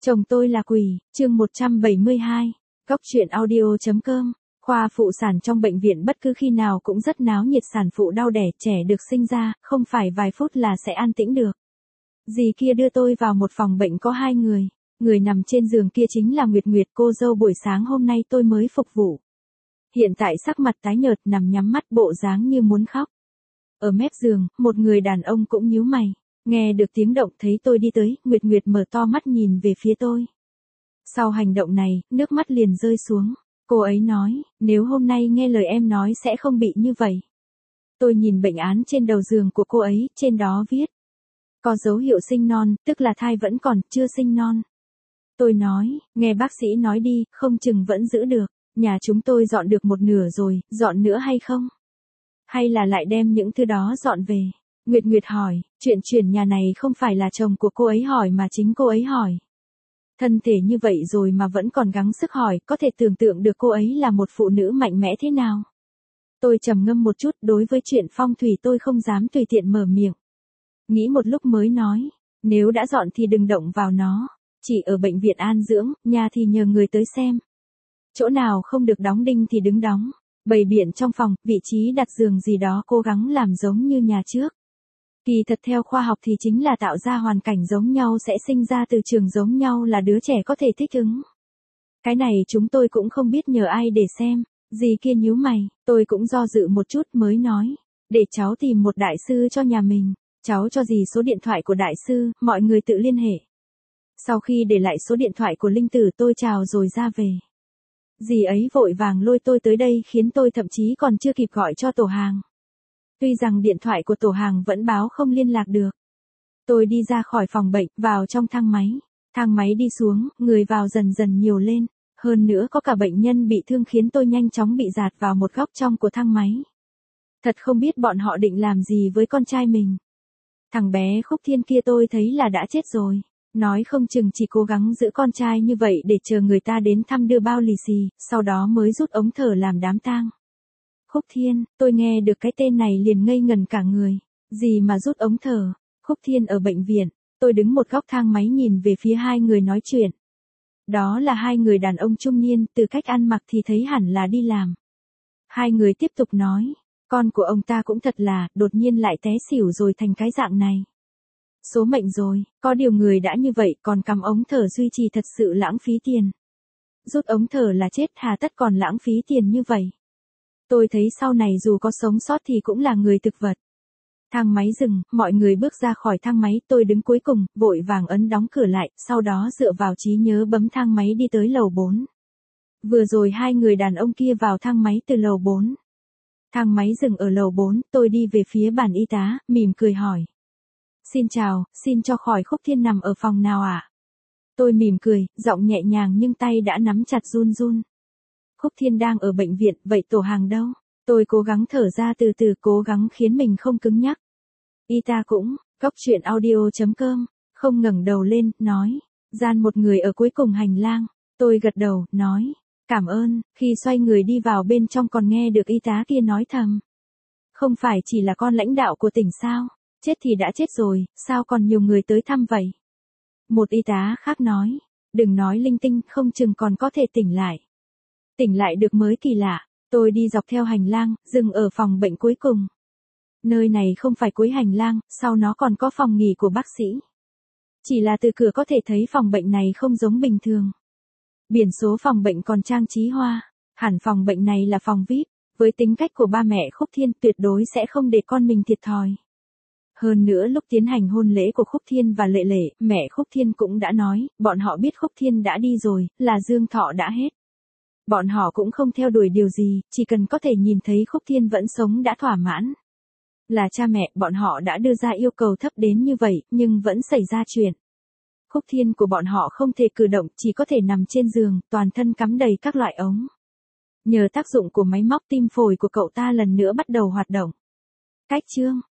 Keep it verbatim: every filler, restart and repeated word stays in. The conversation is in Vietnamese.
Chồng tôi là quỷ, chương một trăm bảy mươi hai, Góc truyện audio chấm com. Khoa phụ sản trong bệnh viện bất cứ khi nào cũng rất náo nhiệt, sản phụ đau đẻ, trẻ được sinh ra, không phải vài phút là sẽ an tĩnh được. Dì kia đưa tôi vào một phòng bệnh có hai người, người nằm trên giường kia chính là Nguyệt Nguyệt, cô dâu buổi sáng hôm nay tôi mới phục vụ. Hiện tại sắc mặt tái nhợt, nằm nhắm mắt, bộ dáng như muốn khóc. Ở mép giường, một người đàn ông cũng nhíu mày. Nghe được tiếng động, thấy tôi đi tới, Nguyệt Nguyệt mở to mắt nhìn về phía tôi. Sau hành động này, nước mắt liền rơi xuống. Cô ấy nói, nếu hôm nay nghe lời em nói sẽ không bị như vậy. Tôi nhìn bệnh án trên đầu giường của cô ấy, trên đó viết. Có dấu hiệu sinh non, tức là thai vẫn còn, chưa sinh non. Tôi nói, nghe bác sĩ nói đi, không chừng vẫn giữ được. Nhà chúng tôi dọn được một nửa rồi, dọn nữa hay không? Hay là lại đem những thứ đó dọn về? Nguyệt Nguyệt hỏi, chuyện chuyển nhà này không phải là chồng của cô ấy hỏi mà chính cô ấy hỏi. Thân thể như vậy rồi mà vẫn còn gắng sức hỏi, có thể tưởng tượng được cô ấy là một phụ nữ mạnh mẽ thế nào. Tôi trầm ngâm một chút, đối với chuyện phong thủy tôi không dám tùy tiện mở miệng. Nghĩ một lúc mới nói, nếu đã dọn thì đừng động vào nó, chỉ ở bệnh viện an dưỡng, nhà thì nhờ người tới xem. Chỗ nào không được đóng đinh thì đứng đóng, bày biện trong phòng, vị trí đặt giường gì đó cố gắng làm giống như nhà trước. Kỳ thật theo khoa học thì chính là tạo ra hoàn cảnh giống nhau sẽ sinh ra từ trường giống nhau là đứa trẻ có thể thích ứng. Cái này chúng tôi cũng không biết nhờ ai để xem, dì kia nhíu mày, tôi cũng do dự một chút mới nói, để cháu tìm một đại sư cho nhà mình, cháu cho dì số điện thoại của đại sư, mọi người tự liên hệ. Sau khi để lại số điện thoại của Linh Tử tôi chào rồi ra về. Dì ấy vội vàng lôi tôi tới đây khiến tôi thậm chí còn chưa kịp gọi cho tổ hàng. Tuy rằng điện thoại của tổ hàng vẫn báo không liên lạc được. Tôi đi ra khỏi phòng bệnh, vào trong thang máy. Thang máy đi xuống, người vào dần dần nhiều lên. Hơn nữa có cả bệnh nhân bị thương khiến tôi nhanh chóng bị dạt vào một góc trong của thang máy. Thật không biết bọn họ định làm gì với con trai mình. Thằng bé Khúc Thiên kia tôi thấy là đã chết rồi. Nói không chừng chỉ cố gắng giữ con trai như vậy để chờ người ta đến thăm đưa bao lì xì, sau đó mới rút ống thở làm đám tang. Khúc Thiên, tôi nghe được cái tên này liền ngây ngần cả người. Gì mà rút ống thở? Khúc Thiên ở bệnh viện. Tôi đứng một góc thang máy nhìn về phía hai người nói chuyện. Đó là hai người đàn ông trung niên, từ cách ăn mặc thì thấy hẳn là đi làm. Hai người tiếp tục nói, con của ông ta cũng thật là, đột nhiên lại té xỉu rồi thành cái dạng này. Số mệnh rồi, có điều người đã như vậy còn cắm ống thở duy trì thật sự lãng phí tiền. Rút ống thở là chết, hà tất còn lãng phí tiền như vậy. Tôi thấy sau này dù có sống sót thì cũng là người thực vật. Thang máy dừng, mọi người bước ra khỏi thang máy, tôi đứng cuối cùng, vội vàng ấn đóng cửa lại, sau đó dựa vào trí nhớ bấm thang máy đi tới lầu bốn. Vừa rồi hai người đàn ông kia vào thang máy từ lầu bốn. Thang máy dừng ở lầu bốn, tôi đi về phía bàn y tá, mỉm cười hỏi. Xin chào, xin cho khỏi Khúc Thiên nằm ở phòng nào ạ? À? Tôi mỉm cười, giọng nhẹ nhàng nhưng tay đã nắm chặt run run. Khúc Thiên đang ở bệnh viện, vậy tổ hàng đâu? Tôi cố gắng thở ra từ từ, cố gắng khiến mình không cứng nhắc. Y tá cũng, Góc truyện audio chấm com, không ngẩng đầu lên, nói. Gian một người ở cuối cùng hành lang. Tôi gật đầu, nói. Cảm ơn, khi xoay người đi vào bên trong còn nghe được y tá kia nói thầm. Không phải chỉ là con lãnh đạo của tỉnh sao? Chết thì đã chết rồi, sao còn nhiều người tới thăm vậy? Một y tá khác nói. Đừng nói linh tinh, không chừng còn có thể tỉnh lại. Tỉnh lại được mới kỳ lạ. Tôi đi dọc theo hành lang, dừng ở phòng bệnh cuối cùng. Nơi này không phải cuối hành lang, sau nó còn có phòng nghỉ của bác sĩ. Chỉ là từ cửa có thể thấy phòng bệnh này không giống bình thường. Biển số phòng bệnh còn trang trí hoa. Hẳn phòng bệnh này là phòng vi ai pi. Với tính cách của ba mẹ Khúc Thiên tuyệt đối sẽ không để con mình thiệt thòi. Hơn nữa lúc tiến hành hôn lễ của Khúc Thiên và Lệ Lệ, mẹ Khúc Thiên cũng đã nói, bọn họ biết Khúc Thiên đã đi rồi, là dương thọ đã hết. Bọn họ cũng không theo đuổi điều gì, chỉ cần có thể nhìn thấy Khúc Thiên vẫn sống đã thỏa mãn. Là cha mẹ, bọn họ đã đưa ra yêu cầu thấp đến như vậy, nhưng vẫn xảy ra chuyện. Khúc Thiên của bọn họ không thể cử động, chỉ có thể nằm trên giường, toàn thân cắm đầy các loại ống. Nhờ tác dụng của máy móc tim phổi của cậu ta lần nữa bắt đầu hoạt động. Cách chương